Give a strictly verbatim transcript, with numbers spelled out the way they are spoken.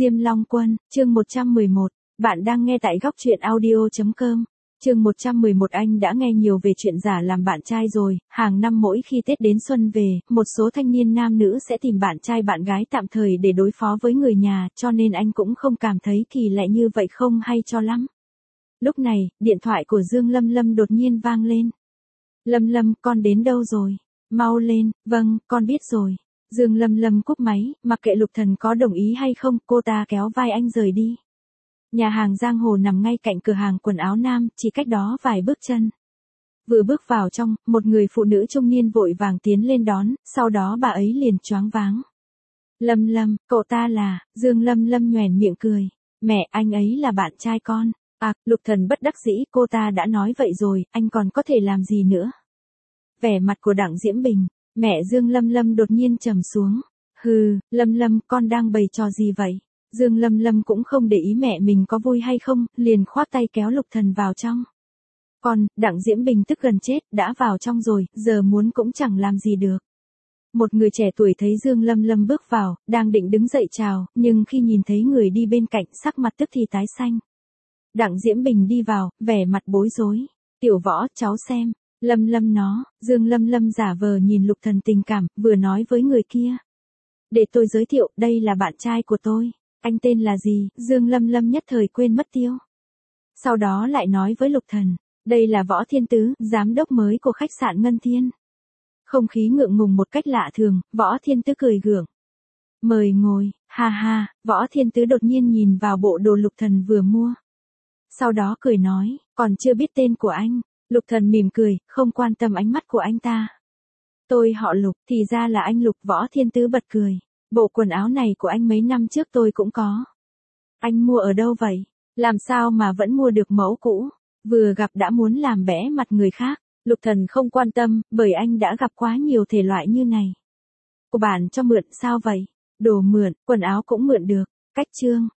Diêm Long Quân, chương một trăm mười một, bạn đang nghe tại góc truyện audio chấm com. Chương một trăm mười một anh đã nghe nhiều về chuyện giả làm bạn trai rồi, hàng năm mỗi khi Tết đến xuân về, một số thanh niên nam nữ sẽ tìm bạn trai bạn gái tạm thời để đối phó với người nhà, cho nên anh cũng không cảm thấy kỳ lạ như vậy không hay cho lắm. Lúc này, điện thoại của Dương Lâm Lâm đột nhiên vang lên. Lâm Lâm, con đến đâu rồi? Mau lên, vâng, con biết rồi. Dương Lâm Lâm cúp máy, mặc kệ Lục Thần có đồng ý hay không, cô ta kéo vai anh rời đi. Nhà hàng Giang Hồ nằm ngay cạnh cửa hàng quần áo nam, chỉ cách đó vài bước chân. Vừa bước vào trong, một người phụ nữ trung niên vội vàng tiến lên đón, sau đó bà ấy liền choáng váng. Lâm Lâm, cậu ta là, Dương Lâm Lâm nhoẻn miệng cười. Mẹ, anh ấy là bạn trai con. À, Lục Thần bất đắc dĩ, cô ta đã nói vậy rồi, anh còn có thể làm gì nữa. Vẻ mặt của Đặng Diễm Bình, mẹ Dương Lâm Lâm đột nhiên trầm xuống. Hừ, Lâm Lâm, con đang bày trò gì vậy? Dương Lâm Lâm cũng không để ý mẹ mình có vui hay không, liền khoác tay kéo Lục Thần vào trong. Con, Đặng Diễm Bình tức gần chết, đã vào trong rồi, giờ muốn cũng chẳng làm gì được. Một người trẻ tuổi thấy Dương Lâm Lâm bước vào, đang định đứng dậy chào, nhưng khi nhìn thấy người đi bên cạnh, sắc mặt tức thì tái xanh. Đặng Diễm Bình đi vào, vẻ mặt bối rối. Tiểu Võ, cháu xem. Lâm Lâm nó, Dương Lâm Lâm giả vờ nhìn Lục Thần tình cảm, vừa nói với người kia. Để tôi giới thiệu, đây là bạn trai của tôi. Anh tên là gì? Dương Lâm Lâm nhất thời quên mất tiêu. Sau đó lại nói với Lục Thần, đây là Võ Thiên Tứ, giám đốc mới của khách sạn Ngân Thiên. Không khí ngượng ngùng một cách lạ thường, Võ Thiên Tứ cười gượng. Mời ngồi, ha ha, Võ Thiên Tứ đột nhiên nhìn vào bộ đồ Lục Thần vừa mua. Sau đó cười nói, còn chưa biết tên của anh. Lục Thần mỉm cười, không quan tâm ánh mắt của anh ta. Tôi họ Lục, thì ra là anh Lục. Võ Thiên Tứ bật cười. Bộ quần áo này của anh mấy năm trước tôi cũng có. Anh mua ở đâu vậy? Làm sao mà vẫn mua được mẫu cũ? Vừa gặp đã muốn làm bẽ mặt người khác. Lục Thần không quan tâm, bởi anh đã gặp quá nhiều thể loại như này. Của bạn cho mượn sao vậy? Đồ mượn, quần áo cũng mượn được. Cách chương,